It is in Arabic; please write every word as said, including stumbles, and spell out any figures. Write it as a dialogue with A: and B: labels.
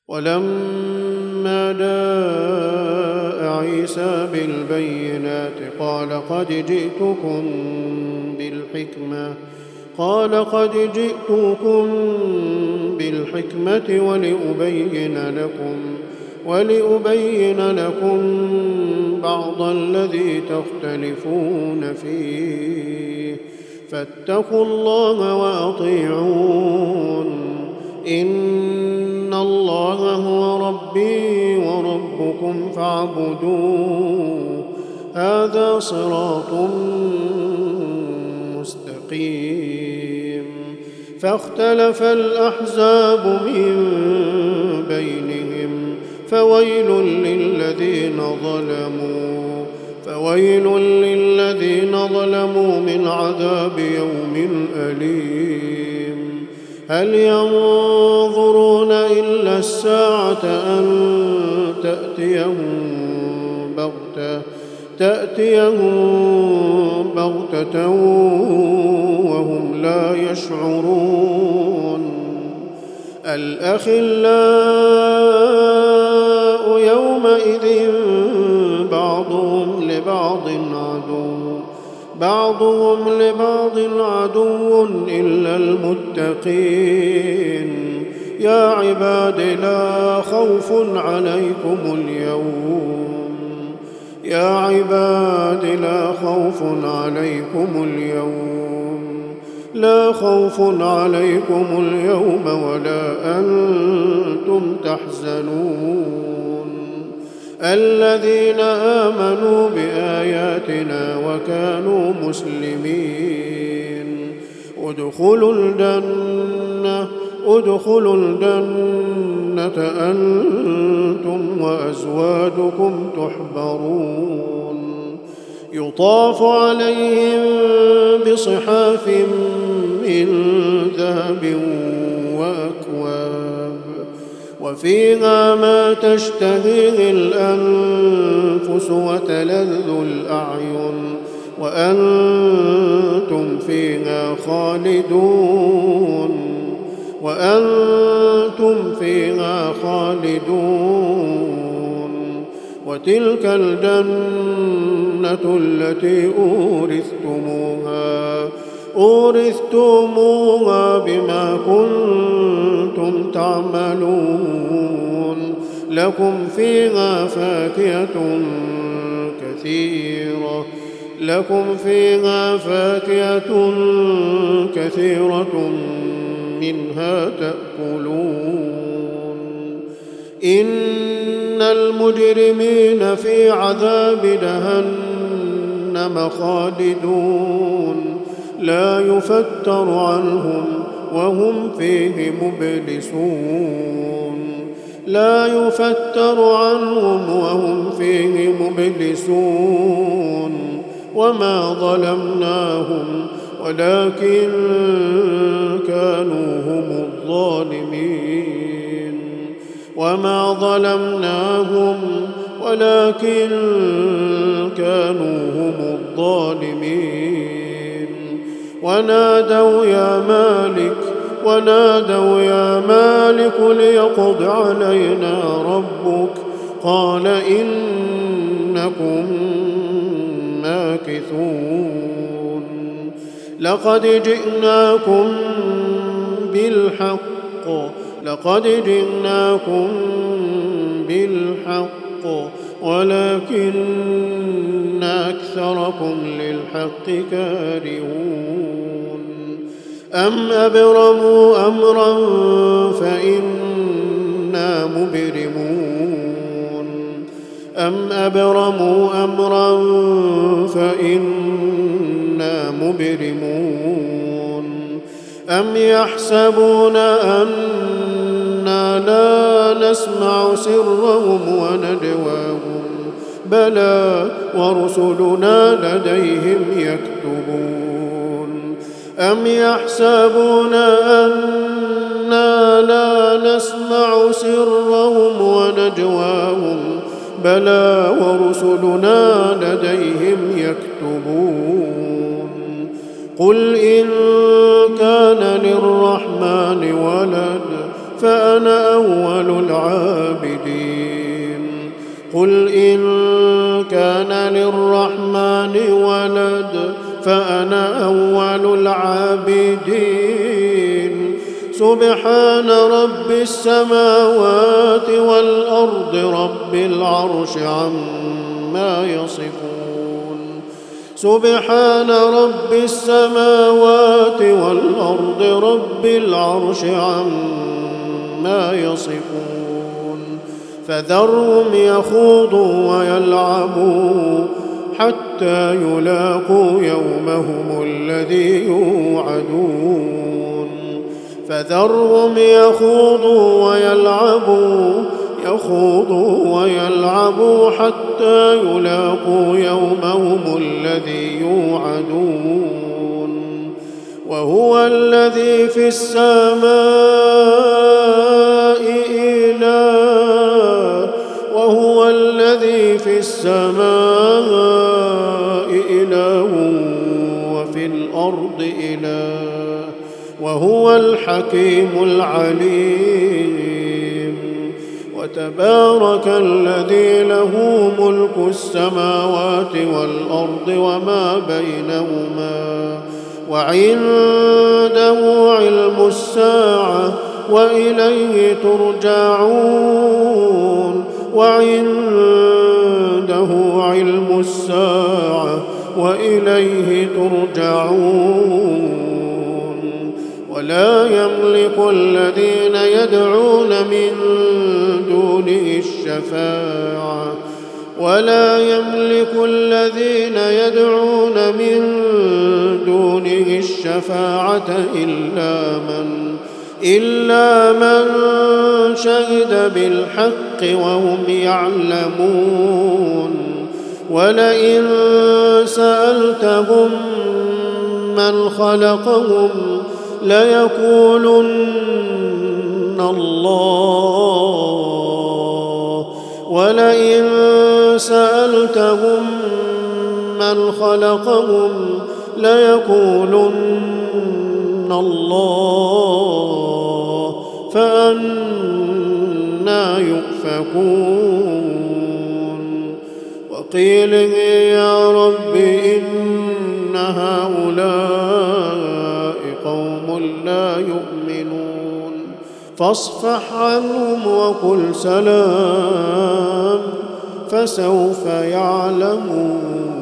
A: ولما جاء عيسى بالبينات قال قد جئتكم بالحكمة قال قد جئتكم بالحكمة ولأبين لكم ولأبين لكم بعض الذي تختلفون فيه فاتقوا الله وأطيعون إن الله هو ربي وربكم فاعبدوه هذا صراط مستقيم. فاختلف الأحزاب من بينهم فويل للذين ظلموا فويل للذين ظلموا من عذاب يوم أليم. هل ينظرون إلا الساعة أن تأتيهم بغتة تأتيهم بغتة وهم لا يشعرون. الأخلاء يومئذ بعضهم لبعض عدو بعضهم لبعض عدو إلا المتقين. يا عباد لا خوف عليكم اليوم يا عباد لا خوف عليكم اليوم لا خوف عليكم اليوم ولا أنتم تحزنون. الذين آمنوا بآياتنا وكانوا مسلمين ادخلوا الجنة ادخلوا الجنة أنتم وأزواجكم تحبرون. يطاف عليهم بصحاف من ذهب وأكواب وفيها ما تشتهيه الأنفس وتلذ الأعين وأنتم فيها خالدون وأنتم فيها خالدون. وتلك الجنة التي أورثتموها أورثتموها بما كنتم تعملون. لكم فيها فاكهة كثيرة لكم فيها فاكهة كثيرة منها تأكلون. إن المجرمين في عذاب جهنم خالدون لا يفتر عنهم وهم فيه مبلسون لا يفتر عنهم وهم فيه مبلسون. وما ظلمناهم ولكن كانوا هم الظالمين وما ظلمناهم ولكن كانوا هم الظالمين. ونادوا يا مالك ونادوا يا مالك ليقض علينا ربك قال إنكم ماكثون. لقد جئناكم بالحق لقد جئناكم بالحق ولكن أكثركم للحق كارهون. أم أبرموا أمرا فإنا مبرمون أم أبرموا أمرا فإنا مبرمون. أم يحسبون أنا لا نسمع سرهم ونجواهم بلى ورسلنا لديهم يكتبون. أم يحسبون أنا لا نسمع سرهم ونجواهم بلى ورسلنا لديهم يكتبون. قل إن كان للرحمن ولد فأنا أول العابدين قل إن كان للرحمن ولد فأنا أول العابدين سبحان رب السماوات والأرض رب العرش عما يصفون سبحان رب السماوات والأرض رب العرش عما يصفون فذرهم يخوضوا ويلعبوا حتى يلاقوا يومهم الذي يوعدون فذرهم يخوضوا ويلعبوا يخوضوا ويلعبوا حتى يلاقوا يومهم الذي يوعدون وهو الذي في السماء إله وهو الذي في السماء إله وفي الأرض إله وهو الحكيم العليم وتبارك الذي له ملك السماوات والأرض وما بينهما وعنده علم الساعة وإليه ترجعون وعنده علم الساعة وإليه ترجعون ولا يملك الذين يدعون من دونه الشفاعة ولا يملك الذين يدعون من دونه الشفاعة إلا من إلا من شهد بالحق وهم يعلمون ولئن سألتهم من خلقهم ليقولن الله ولئن سألتهم من خلقهم ليقولن الله فأنى يؤفكون وقيل يا رب إن هؤلاء قوم لا يؤمنون فاصفح عنهم وقل سلام فسوف يعلمون.